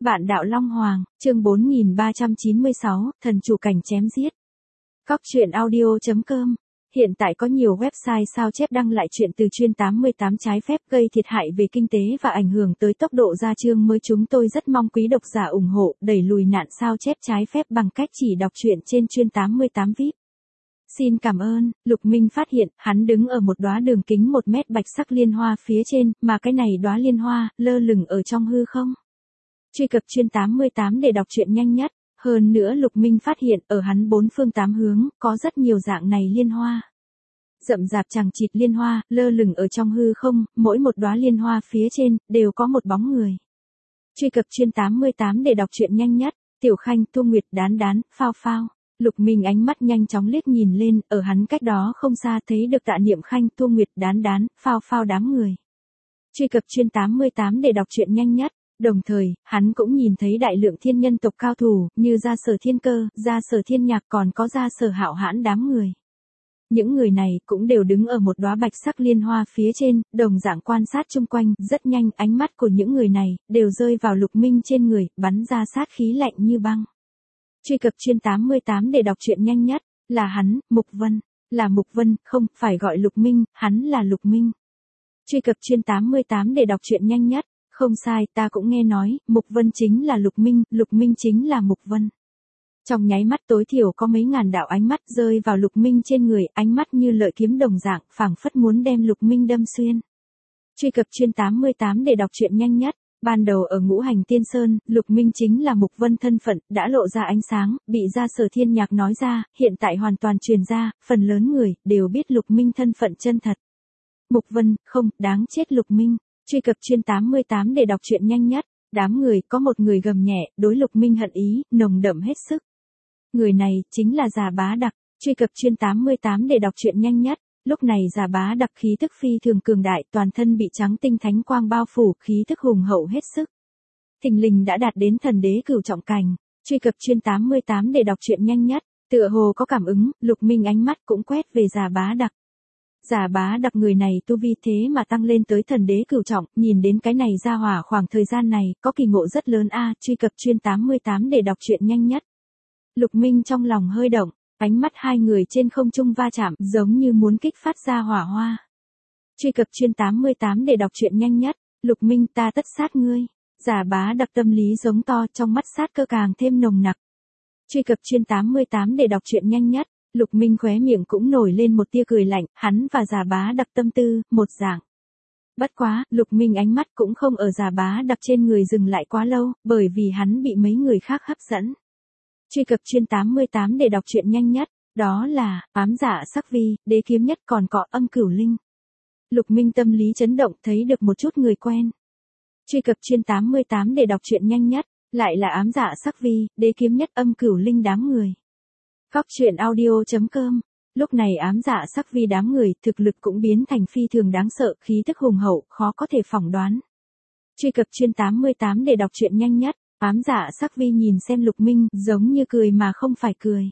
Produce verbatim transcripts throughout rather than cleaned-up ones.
Vạn đạo Long Hoàng, chương bốn nghìn ba trăm chín mươi sáu, thần chủ cảnh chém giết. Cóc truyện audio chấm com. Hiện tại có nhiều website sao chép đăng lại chuyện từ chuyên tám mươi tám trái phép gây thiệt hại về kinh tế và ảnh hưởng tới tốc độ ra chương mới. Chúng tôi rất mong quý độc giả ủng hộ, đẩy lùi nạn sao chép trái phép bằng cách chỉ đọc truyện trên chuyên tám mươi tám vi ai pi. Xin cảm ơn. Lục Minh phát hiện, hắn đứng ở một đóa đường kính một mét bạch sắc liên hoa phía trên, mà cái này đóa liên hoa, lơ lửng ở trong hư không. Truy cập chuyên tám mươi tám để đọc truyện nhanh nhất. Hơn nữa Lục Minh phát hiện, ở hắn bốn phương tám hướng, có rất nhiều dạng này liên hoa. Rậm rạp chằng chịt liên hoa, lơ lửng ở trong hư không, mỗi một đóa liên hoa phía trên, đều có một bóng người. Truy cập chuyên tám mươi tám để đọc truyện nhanh nhất. Tiểu Khanh, Thu Nguyệt, Đán Đán, Phao Phao. Lục Minh ánh mắt nhanh chóng liếc nhìn lên, ở hắn cách đó không xa thấy được Tạ Niệm Khanh, Thu Nguyệt, Đán Đán, Phao Phao đám người. Truy cập chuyên tám mươi tám để đọc truyện nhanh nhất. Đồng thời, hắn cũng nhìn thấy đại lượng thiên nhân tộc cao thủ, như Gia Sở Thiên Cơ, Gia Sở Thiên Nhạc, còn có Gia Sở Hạo Hãn đám người. Những người này cũng đều đứng ở một đóa bạch sắc liên hoa phía trên, đồng dạng quan sát chung quanh. Rất nhanh, ánh mắt của những người này đều rơi vào Lục Minh trên người, bắn ra sát khí lạnh như băng. Truy cập chuyên tám mươi tám để đọc truyện nhanh nhất. Là hắn, Mục Vân. Là Mục Vân, không phải gọi Lục Minh, hắn là Lục Minh. Truy cập chuyên tám mươi tám để đọc truyện nhanh nhất. Không sai, ta cũng nghe nói, Mục Vân chính là Lục Minh, Lục Minh chính là Mục Vân. Trong nháy mắt tối thiểu có mấy ngàn đạo ánh mắt rơi vào Lục Minh trên người, ánh mắt như lợi kiếm đồng dạng, phảng phất muốn đem Lục Minh đâm xuyên. Truy cập chuyên tám mươi tám để đọc truyện nhanh nhất. Ban đầu ở Ngũ Hành Tiên Sơn, Lục Minh chính là Mục Vân thân phận, đã lộ ra ánh sáng, bị Gia Sở Thiên Nhạc nói ra, hiện tại hoàn toàn truyền ra, phần lớn người đều biết Lục Minh thân phận chân thật. Mục Vân, không, đáng chết Lục Minh. Truy cập chuyên tám mươi tám để đọc truyện nhanh nhất. Đám người có một người gầm nhẹ, đối Lục Minh hận ý, nồng đậm hết sức. Người này, chính là Già Bá Đặc. Truy cập chuyên tám mươi tám để đọc truyện nhanh nhất. Lúc này Già Bá Đặc khí tức phi thường cường đại, toàn thân bị trắng tinh thánh quang bao phủ, khí tức hùng hậu hết sức. Thình lình đã đạt đến thần đế cửu trọng cảnh. Truy cập chuyên tám mươi tám để đọc truyện nhanh nhất. Tựa hồ có cảm ứng, Lục Minh ánh mắt cũng quét về Già Bá Đặc. Già Bá Đặc người này tu vi thế mà tăng lên tới thần đế cửu trọng, nhìn đến cái này ra hỏa khoảng thời gian này, có kỳ ngộ rất lớn a. À, truy cập chuyên tám mươi tám để đọc truyện nhanh nhất. Lục Minh trong lòng hơi động, ánh mắt hai người trên không trung va chạm, giống như muốn kích phát ra hỏa hoa. Truy cập chuyên tám mươi tám để đọc truyện nhanh nhất. Lục Minh, ta tất sát ngươi. Già Bá Đặc tâm lý giống to, trong mắt sát cơ càng thêm nồng nặc. Truy cập chuyên tám mươi tám để đọc truyện nhanh nhất. Lục Minh khóe miệng cũng nổi lên một tia cười lạnh, hắn và Già Bá Đặc tâm tư, một dạng. Bất quá, Lục Minh ánh mắt cũng không ở Già Bá Đặc trên người dừng lại quá lâu, bởi vì hắn bị mấy người khác hấp dẫn. Truy cập chuyên tám mươi tám để đọc truyện nhanh nhất. Đó là, ám dạ sắc vi, đế kiếm nhất, còn có âm cửu linh. Lục Minh tâm lý chấn động, thấy được một chút người quen. Truy cập chuyên tám mươi tám để đọc truyện nhanh nhất. Lại là ám dạ sắc vi, đế kiếm nhất, âm cửu linh đám người. Cóc truyện audio chấm com. Lúc này ám dạ sắc vi đám người, thực lực cũng biến thành phi thường đáng sợ, khí tức hùng hậu, khó có thể phỏng đoán. Truy cập chuyên tám mươi tám để đọc truyện nhanh nhất. Ám dạ sắc vi nhìn xem Lục Minh, giống như cười mà không phải cười.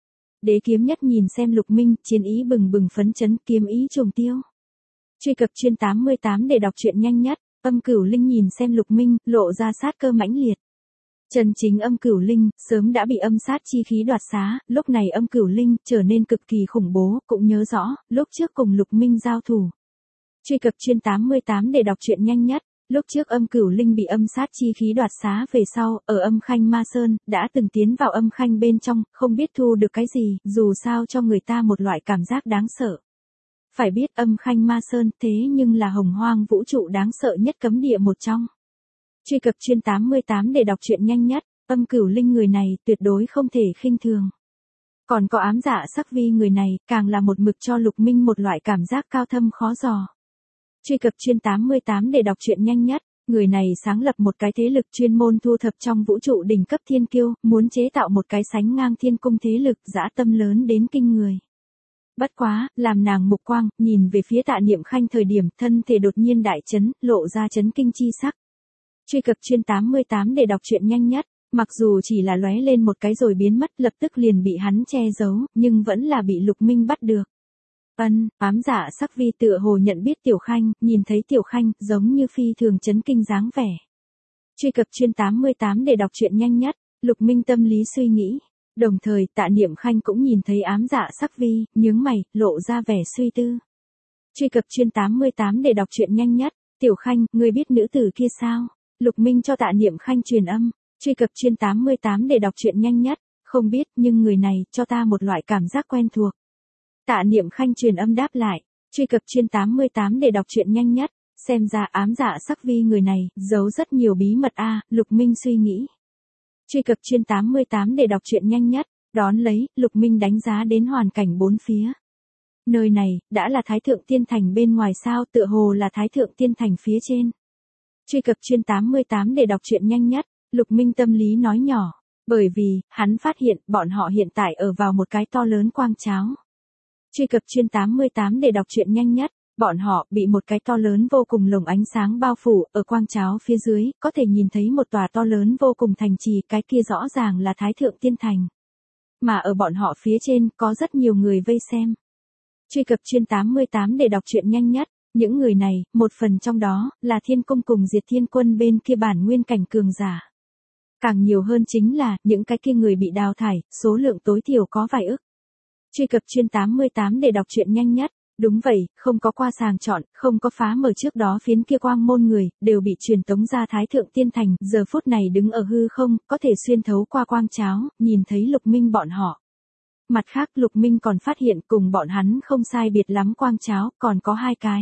Đế kiếm nhất nhìn xem Lục Minh, chiến ý bừng bừng phấn chấn, kiếm ý trùng tiêu. Truy cập chuyên tám mươi tám để đọc truyện nhanh nhất. Âm cửu linh nhìn xem Lục Minh, lộ ra sát cơ mãnh liệt. Chân chính âm cửu linh, sớm đã bị âm sát chi khí đoạt xá, lúc này âm cửu linh, trở nên cực kỳ khủng bố, cũng nhớ rõ, lúc trước cùng Lục Minh giao thủ. Truy cập chuyên tám mươi tám để đọc truyện nhanh nhất. Lúc trước âm cửu linh bị âm sát chi khí đoạt xá về sau, ở âm khanh ma sơn, đã từng tiến vào âm khanh bên trong, không biết thu được cái gì, dù sao cho người ta một loại cảm giác đáng sợ. Phải biết âm khanh ma sơn thế nhưng là hồng hoang vũ trụ đáng sợ nhất cấm địa một trong. Truy cập chuyên tám mươi tám để đọc truyện nhanh nhất. Âm cửu linh người này tuyệt đối không thể khinh thường. Còn có ám dạ sắc vi người này, càng là một mực cho Lục Minh một loại cảm giác cao thâm khó dò. Truy cập chuyên tám mươi tám để đọc truyện nhanh nhất. Người này sáng lập một cái thế lực chuyên môn thu thập trong vũ trụ đỉnh cấp thiên kiêu, muốn chế tạo một cái sánh ngang thiên cung thế lực, dã tâm lớn đến kinh người. Bất quá, làm nàng mục quang, nhìn về phía Tạ Niệm Khanh thời điểm, thân thể đột nhiên đại chấn, lộ ra chấn kinh chi sắc. Truy cập chuyên tám mươi tám để đọc truyện nhanh nhất. Mặc dù chỉ là lóe lên một cái rồi biến mất, lập tức liền bị hắn che giấu, nhưng vẫn là bị Lục Minh bắt được. Ân, ám dạ sắc vi tựa hồ nhận biết Tiểu Khanh, nhìn thấy Tiểu Khanh, giống như phi thường chấn kinh dáng vẻ. Truy cập chuyên tám mươi tám để đọc truyện nhanh nhất. Lục Minh tâm lý suy nghĩ. Đồng thời Tạ Niệm Khanh cũng nhìn thấy ám dạ sắc vi, nhướng mày, lộ ra vẻ suy tư. Truy cập chuyên tám mươi tám để đọc truyện nhanh nhất. Tiểu Khanh, ngươi biết nữ tử kia sao? Lục Minh cho Tạ Niệm Khanh truyền âm. Truy cập chuyên tám mươi tám để đọc truyện nhanh nhất. Không biết, nhưng người này cho ta một loại cảm giác quen thuộc. Tạ Niệm Khanh truyền âm đáp lại. Truy cập chuyên tám mươi tám để đọc truyện nhanh nhất. Xem ra ám dạ sắc vi người này giấu rất nhiều bí mật a, Lục Minh suy nghĩ. Truy cập chuyên tám mươi tám để đọc truyện nhanh nhất. Đón lấy, Lục Minh đánh giá đến hoàn cảnh bốn phía. Nơi này đã là Thái Thượng Tiên Thành bên ngoài sao, tựa hồ là Thái Thượng Tiên Thành phía trên. Truy cập chuyên tám mươi tám để đọc truyện nhanh nhất. Lục Minh tâm lý nói nhỏ, bởi vì hắn phát hiện bọn họ hiện tại ở vào một cái to lớn quang cháo. Truy cập chuyên tám mươi tám để đọc truyện nhanh nhất. Bọn họ bị một cái to lớn vô cùng lồng ánh sáng bao phủ, ở quang cháo phía dưới, có thể nhìn thấy một tòa to lớn vô cùng thành trì, cái kia rõ ràng là Thái Thượng Tiên Thành. Mà ở bọn họ phía trên, có rất nhiều người vây xem. Truy cập chuyên tám mươi tám để đọc truyện nhanh nhất. Những người này, một phần trong đó, là Thiên Cung cùng Diệt Thiên Quân bên kia bản nguyên cảnh cường giả. Càng nhiều hơn chính là, những cái kia người bị đào thải, số lượng tối thiểu có vài ức. Truy cập chuyên tám mươi tám để đọc truyện nhanh nhất. Đúng vậy, không có qua sàng chọn, không có phá mở trước đó phiến kia quang môn người, đều bị truyền tống ra Thái Thượng Tiên Thành, giờ phút này đứng ở hư không, có thể xuyên thấu qua quang cháo, nhìn thấy Lục Minh bọn họ. Mặt khác Lục Minh còn phát hiện cùng bọn hắn không sai biệt lắm quang cháo, còn có hai cái.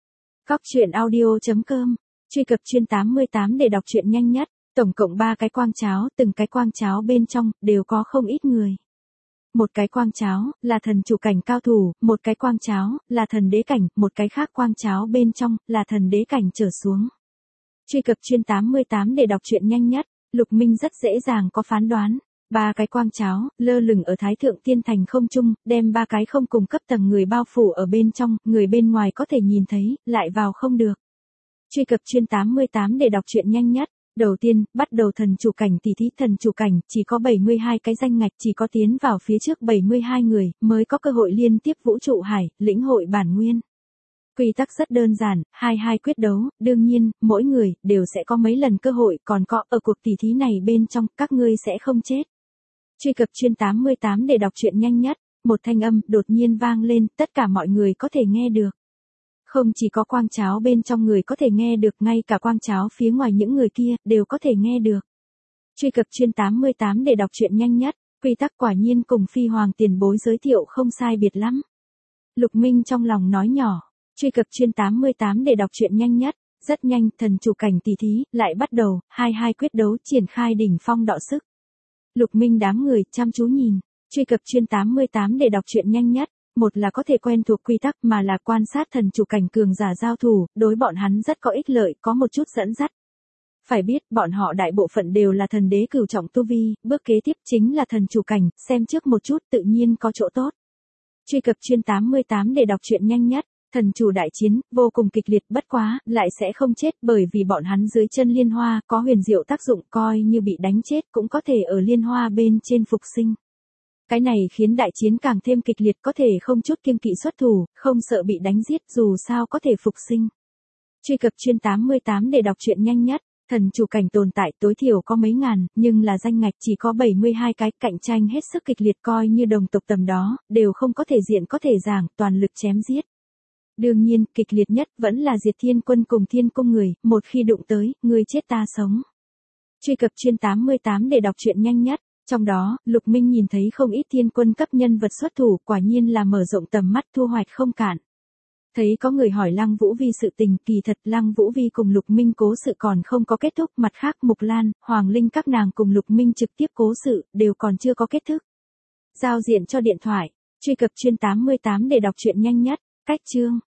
Góc truyện audio chấm com, truy cập chuyên tám mươi tám để đọc truyện nhanh nhất, tổng cộng ba cái quang cháo, từng cái quang cháo bên trong, đều có không ít người. Một cái quang cháo, là thần chủ cảnh cao thủ, một cái quang cháo, là thần đế cảnh, một cái khác quang cháo bên trong, là thần đế cảnh trở xuống. Truy cập chuyên tám mươi tám để đọc truyện nhanh nhất, Lục Minh rất dễ dàng có phán đoán. Ba cái quang cháo, lơ lửng ở Thái Thượng Tiên Thành không trung, đem ba cái không cùng cấp tầng người bao phủ ở bên trong, người bên ngoài có thể nhìn thấy, lại vào không được. Truy cập chuyên tám mươi tám để đọc truyện nhanh nhất. Đầu tiên, bắt đầu thần chủ cảnh tỷ thí, thần chủ cảnh, chỉ có bảy mươi hai cái danh ngạch, chỉ có tiến vào phía trước bảy mươi hai người, mới có cơ hội liên tiếp vũ trụ hải, lĩnh hội bản nguyên. Quy tắc rất đơn giản, hai hai quyết đấu, đương nhiên, mỗi người, đều sẽ có mấy lần cơ hội, còn có, ở cuộc tỷ thí này bên trong, các ngươi sẽ không chết. Truy cập chuyên tám mươi tám để đọc truyện nhanh nhất, một thanh âm, đột nhiên vang lên, tất cả mọi người có thể nghe được. Không chỉ có quang cháo bên trong người có thể nghe được, ngay cả quang cháo phía ngoài những người kia, đều có thể nghe được. Truy cập chuyên tám mươi tám để đọc truyện nhanh nhất, quy tắc quả nhiên cùng Phi Hoàng tiền bối giới thiệu không sai biệt lắm. Lục Minh trong lòng nói nhỏ, truy cập chuyên tám mươi tám để đọc truyện nhanh nhất, rất nhanh, thần chủ cảnh tỷ thí, lại bắt đầu, hai hai quyết đấu, triển khai đỉnh phong đọ sức. Lục Minh đám người, chăm chú nhìn, truy cập chuyên tám mươi tám để đọc truyện nhanh nhất. Một là có thể quen thuộc quy tắc, mà là quan sát thần chủ cảnh cường giả giao thủ, đối bọn hắn rất có ích lợi, có một chút dẫn dắt. Phải biết, bọn họ đại bộ phận đều là thần đế cửu trọng tu vi, bước kế tiếp chính là thần chủ cảnh, xem trước một chút tự nhiên có chỗ tốt. Truy cập chuyên tám mươi tám để đọc truyện nhanh nhất, thần chủ đại chiến, vô cùng kịch liệt, bất quá, lại sẽ không chết, bởi vì bọn hắn dưới chân liên hoa, có huyền diệu tác dụng, coi như bị đánh chết, cũng có thể ở liên hoa bên trên phục sinh. Cái này khiến đại chiến càng thêm kịch liệt, có thể không chút kiêng kỵ xuất thủ, không sợ bị đánh giết, dù sao có thể phục sinh. Truy cập chuyên tám mươi tám để đọc truyện nhanh nhất, thần chủ cảnh tồn tại tối thiểu có mấy ngàn, nhưng là danh ngạch chỉ có bảy mươi hai cái, cạnh tranh hết sức kịch liệt, coi như đồng tộc tầm đó, đều không có thể diện có thể giảng, toàn lực chém giết. Đương nhiên, kịch liệt nhất vẫn là Diệt Thiên Quân cùng Thiên Cung người, một khi đụng tới, người chết ta sống. Truy cập chuyên tám mươi tám để đọc truyện nhanh nhất. Trong đó, Lục Minh nhìn thấy không ít thiên quân cấp nhân vật xuất thủ, quả nhiên là mở rộng tầm mắt, thu hoạch không cạn. Thấy có người hỏi Lăng Vũ Vi sự tình, kỳ thật Lăng Vũ Vi cùng Lục Minh cố sự còn không có kết thúc, mặt khác Mục Lan, Hoàng Linh các nàng cùng Lục Minh trực tiếp cố sự, đều còn chưa có kết thúc. Giao diện cho điện thoại, truy cập chuyên tám mươi tám để đọc truyện nhanh nhất, cách chương.